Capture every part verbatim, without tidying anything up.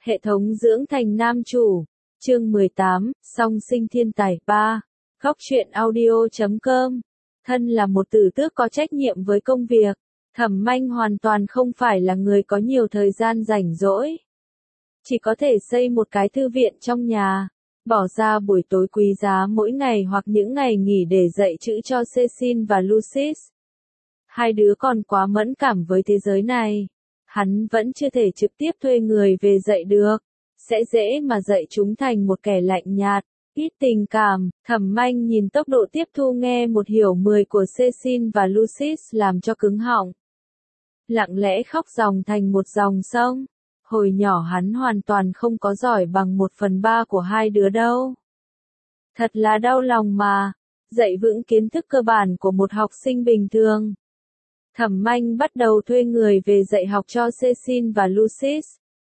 Hệ thống dưỡng thành nam chủ. Chương mười tám, song sinh thiên tài ba. Góc truyện audio chấm com. Thân là một tử tước có trách nhiệm với công việc, Thẩm Manh hoàn toàn không phải là người có nhiều thời gian rảnh rỗi. Chỉ có thể xây một cái thư viện trong nhà, bỏ ra buổi tối quý giá mỗi ngày hoặc những ngày nghỉ để dạy chữ cho Cecil và Lucis. Hai đứa còn quá mẫn cảm với thế giới này. Hắn vẫn chưa thể trực tiếp thuê người về dạy được, sẽ dễ mà dạy chúng thành một kẻ lạnh nhạt, ít tình cảm. Thẩm Manh nhìn tốc độ tiếp thu nghe một hiểu mười của Cecil và Lucis làm cho cứng họng. Lặng lẽ khóc ròng thành một dòng sông. Hồi nhỏ hắn hoàn toàn không có giỏi bằng một phần ba của hai đứa đâu. Thật là đau lòng mà, dạy vững kiến thức cơ bản của một học sinh bình thường. Thẩm Manh bắt đầu thuê người về dạy học cho Cecil và Lucis.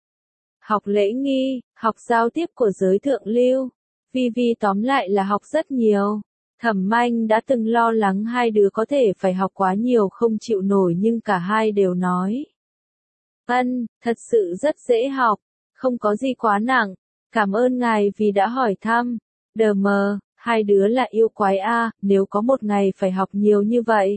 Học lễ nghi, học giao tiếp của giới thượng lưu, vi vi tóm lại là học rất nhiều. Thẩm Manh đã từng lo lắng hai đứa có thể phải học quá nhiều không chịu nổi nhưng cả hai đều nói. Ân, thật sự rất dễ học, không có gì quá nặng, cảm ơn ngài vì đã hỏi thăm. Đờ mờ, hai đứa là yêu quái a, nếu có một ngày phải học nhiều như vậy.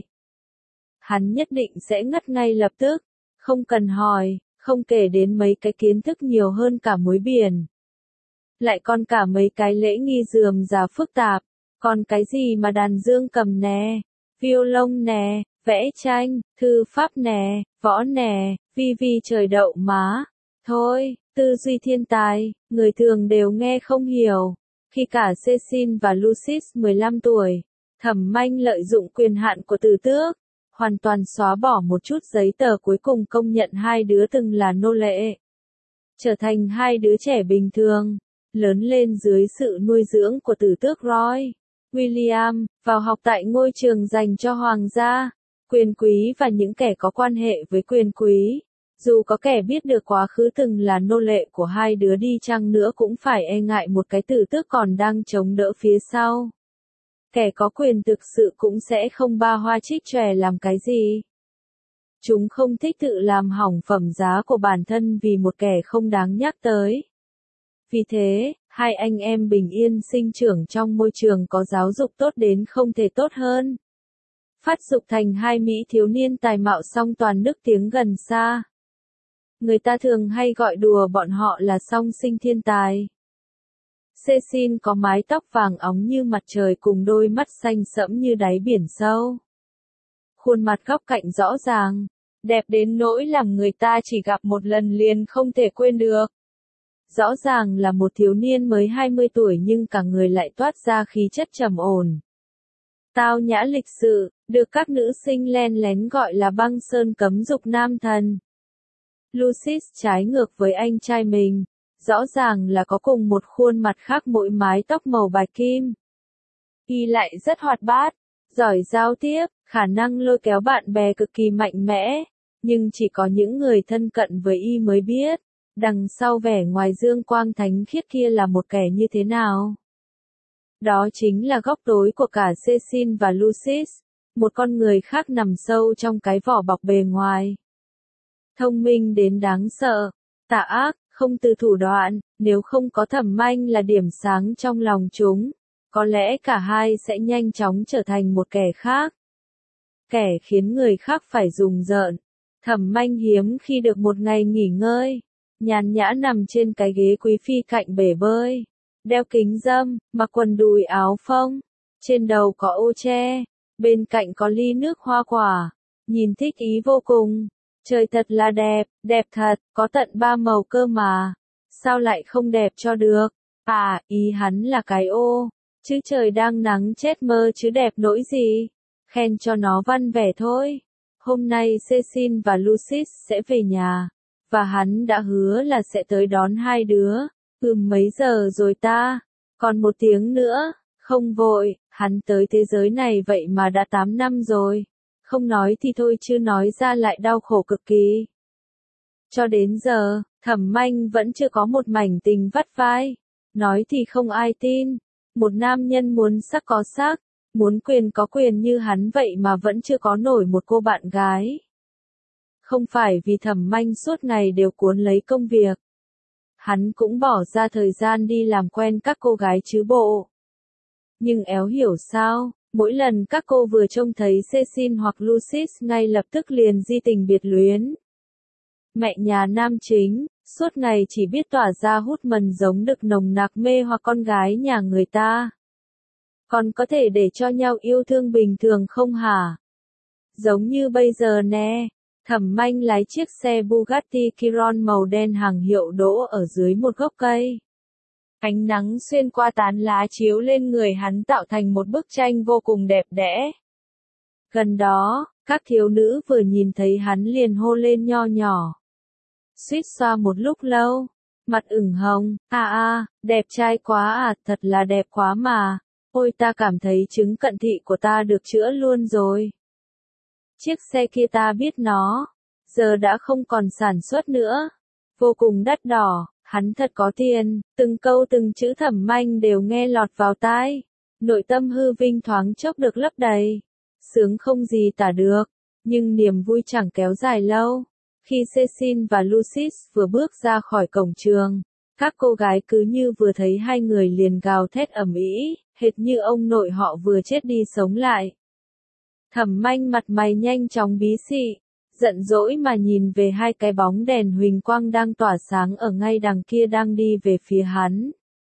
Hắn nhất định sẽ ngất ngay lập tức, không cần hỏi, không kể đến mấy cái kiến thức nhiều hơn cả muối biển. Lại còn cả mấy cái lễ nghi rườm rà phức tạp, còn cái gì mà đàn dương cầm nè, violon nè, vẽ tranh, thư pháp nè, võ nè, vi vi trời đậu má. Thôi, tư duy thiên tài, người thường đều nghe không hiểu. Khi cả Cecil và Lucis mười lăm tuổi, Thẩm Manh lợi dụng quyền hạn của tử tước, hoàn toàn xóa bỏ một chút giấy tờ cuối cùng công nhận hai đứa từng là nô lệ. Trở thành hai đứa trẻ bình thường, lớn lên dưới sự nuôi dưỡng của tử tước Roy William, vào học tại ngôi trường dành cho hoàng gia, quyền quý và những kẻ có quan hệ với quyền quý. Dù có kẻ biết được quá khứ từng là nô lệ của hai đứa đi chăng nữa cũng phải e ngại một cái tử tước còn đang chống đỡ phía sau. Kẻ có quyền thực sự cũng sẽ không ba hoa trích chòe làm cái gì. Chúng không thích tự làm hỏng phẩm giá của bản thân vì một kẻ không đáng nhắc tới. Vì thế, hai anh em bình yên sinh trưởng trong môi trường có giáo dục tốt đến không thể tốt hơn. Phát dục thành hai mỹ thiếu niên tài mạo song toàn nức tiếng gần xa. Người ta thường hay gọi đùa bọn họ là song sinh thiên tài. Cecil có mái tóc vàng óng như mặt trời cùng đôi mắt xanh sẫm như đáy biển sâu. Khuôn mặt góc cạnh rõ ràng, đẹp đến nỗi làm người ta chỉ gặp một lần liền không thể quên được. Rõ ràng là một thiếu niên mới hai mươi tuổi nhưng cả người lại toát ra khí chất trầm ổn. Tao nhã lịch sự, được các nữ sinh len lén gọi là băng sơn cấm dục nam thần. Lucis trái ngược với anh trai mình, rõ ràng là có cùng một khuôn mặt khác mỗi mái tóc màu bạch kim. Y lại rất hoạt bát, giỏi giao tiếp, khả năng lôi kéo bạn bè cực kỳ mạnh mẽ, nhưng chỉ có những người thân cận với Y mới biết, đằng sau vẻ ngoài dương quang thánh khiết kia là một kẻ như thế nào. Đó chính là góc tối của cả Cecil và Lucis, một con người khác nằm sâu trong cái vỏ bọc bề ngoài. Thông minh đến đáng sợ, tà ác, không từ thủ đoạn, nếu không có Thẩm Manh là điểm sáng trong lòng chúng, có lẽ cả hai sẽ nhanh chóng trở thành một kẻ khác. Kẻ khiến người khác phải rùng rợn. Thẩm Manh hiếm khi được một ngày nghỉ ngơi, nhàn nhã nằm trên cái ghế quý phi cạnh bể bơi, đeo kính râm, mặc quần đùi áo phông, trên đầu có ô che, bên cạnh có ly nước hoa quả, nhìn thích ý vô cùng. Trời thật là đẹp, đẹp thật, có tận ba màu cơ mà, sao lại không đẹp cho được. À, ý hắn là cái ô, chứ trời đang nắng chết mơ chứ đẹp nỗi gì, khen cho nó văn vẻ thôi. Hôm nay Cecil và Lucis sẽ về nhà, và hắn đã hứa là sẽ tới đón hai đứa. Ừm mấy giờ rồi ta? Còn một tiếng nữa, không vội, hắn tới thế giới này vậy mà đã tám năm rồi. Không nói thì thôi chứ nói ra lại đau khổ cực kỳ. Cho đến giờ, Thẩm Manh vẫn chưa có một mảnh tình vắt vai. Nói thì không ai tin. Một nam nhân muốn sắc có sắc, muốn quyền có quyền như hắn vậy mà vẫn chưa có nổi một cô bạn gái. Không phải vì Thẩm Manh suốt ngày đều cuốn lấy công việc. hắn cũng bỏ ra thời gian đi làm quen các cô gái chứ bộ. Nhưng éo hiểu sao, mỗi lần các cô vừa trông thấy Cecil hoặc Lucis ngay lập tức liền di tình biệt luyến. Mẹ nhà nam chính, suốt ngày chỉ biết tỏa ra hút mần giống đực nồng nặc mê hoặc con gái nhà người ta. Còn có thể để cho nhau yêu thương bình thường không hả? Giống như bây giờ nè, Thẩm Manh lái chiếc xe Bugatti Chiron màu đen hàng hiệu đỗ ở dưới một gốc cây. Ánh nắng xuyên qua tán lá chiếu lên người hắn tạo thành một bức tranh vô cùng đẹp đẽ. Gần đó, các thiếu nữ vừa nhìn thấy hắn liền hô lên nho nhỏ. Suýt xoa một lúc lâu, mặt ửng hồng, a a, đẹp trai quá à, thật là đẹp quá mà, ôi ta cảm thấy chứng cận thị của ta được chữa luôn rồi. Chiếc xe kia ta biết nó, giờ đã không còn sản xuất nữa, vô cùng đắt đỏ, hắn thật có tiền, từng câu từng chữ Thẩm Manh đều nghe lọt vào tai, nội tâm hư vinh thoáng chốc được lấp đầy, sướng không gì tả được, nhưng niềm vui chẳng kéo dài lâu. Khi Cecil và Lucis vừa bước ra khỏi cổng trường, các cô gái cứ như vừa thấy hai người liền gào thét ầm ĩ, hệt như ông nội họ vừa chết đi sống lại. Thẩm Manh mặt mày nhanh chóng bí xị, giận dỗi mà nhìn về hai cái bóng đèn huỳnh quang đang tỏa sáng ở ngay đằng kia đang đi về phía hắn.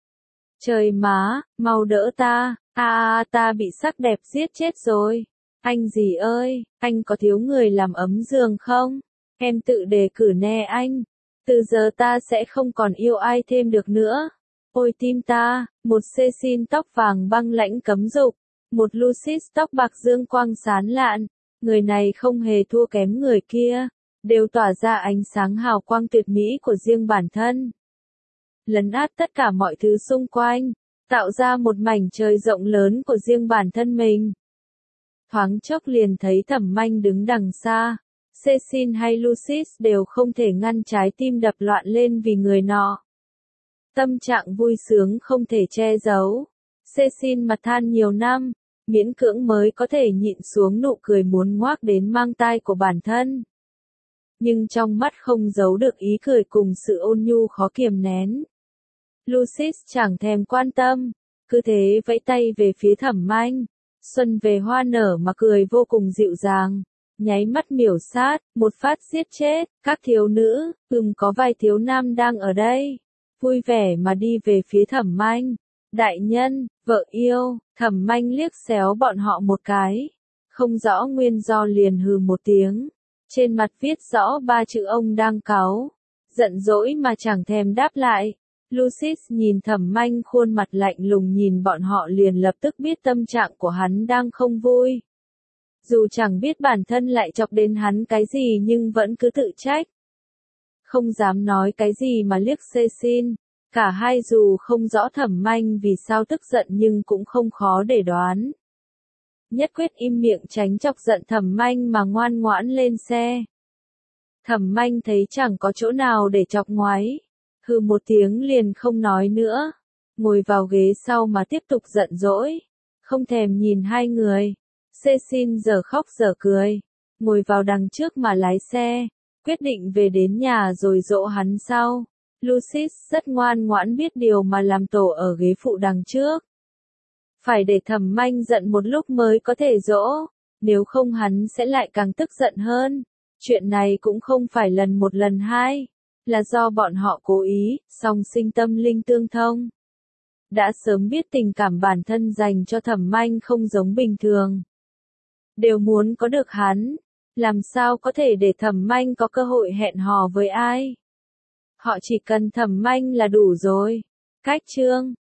Trời má, mau đỡ ta, a a ta bị sắc đẹp giết chết rồi. Anh gì ơi, anh có thiếu người làm ấm giường không? Em tự đề cử nè anh. Từ giờ ta sẽ không còn yêu ai thêm được nữa. Ôi tim ta, một Cecil tóc vàng băng lãnh cấm dục, một Lucis tóc bạc dương quang sán lạn. Người này không hề thua kém người kia, đều tỏa ra ánh sáng hào quang tuyệt mỹ của riêng bản thân. Lấn át tất cả mọi thứ xung quanh, tạo ra một mảnh trời rộng lớn của riêng bản thân mình. Thoáng chốc liền thấy Thẩm Manh đứng đằng xa. Cecil hay Lucis đều không thể ngăn trái tim đập loạn lên vì người nọ. Tâm trạng vui sướng không thể che giấu. Cecil mặt than nhiều năm, miễn cưỡng mới có thể nhịn xuống nụ cười muốn ngoác đến mang tai của bản thân. Nhưng trong mắt không giấu được ý cười cùng sự ôn nhu khó kiềm nén. Lucis chẳng thèm quan tâm, cứ thế vẫy tay về phía Thẩm Manh. Xuân về hoa nở mà cười vô cùng dịu dàng. Nháy mắt miểu sát, một phát giết chết, các thiếu nữ, ừm có vài thiếu nam đang ở đây. Vui vẻ mà đi về phía Thẩm Manh. Đại nhân, vợ yêu, Thẩm Manh liếc xéo bọn họ một cái. Không rõ nguyên do liền hừ một tiếng. Trên mặt viết rõ ba chữ ông đang cáu. Giận dỗi mà chẳng thèm đáp lại. Lucis nhìn Thẩm Manh khuôn mặt lạnh lùng nhìn bọn họ liền lập tức biết tâm trạng của hắn đang không vui. Dù chẳng biết bản thân lại chọc đến hắn cái gì nhưng vẫn cứ tự trách. Không dám nói cái gì mà liếc Cecil. Cả hai dù không rõ Thẩm Manh vì sao tức giận nhưng cũng không khó để đoán. Nhất quyết im miệng tránh chọc giận Thẩm Manh mà ngoan ngoãn lên xe. Thẩm Manh thấy chẳng có chỗ nào để chọc ngoáy. Hừ một tiếng liền không nói nữa. Ngồi vào ghế sau mà tiếp tục giận dỗi. Không thèm nhìn hai người. Cecil giờ khóc giờ cười. Ngồi vào đằng trước mà lái xe. Quyết định về đến nhà rồi dỗ hắn sau. Lucis rất ngoan ngoãn biết điều mà làm tổ ở ghế phụ đằng trước. Phải để Thẩm Manh giận một lúc mới có thể dỗ. Nếu không hắn sẽ lại càng tức giận hơn. Chuyện này cũng không phải lần một lần hai. Là do bọn họ cố ý, song sinh tâm linh tương thông. Đã sớm biết tình cảm bản thân dành cho Thẩm Manh không giống bình thường. Đều muốn có được hắn. Làm sao có thể để Thẩm Manh có cơ hội hẹn hò với ai? Họ chỉ cần Thẩm Manh là đủ rồi. Cách chương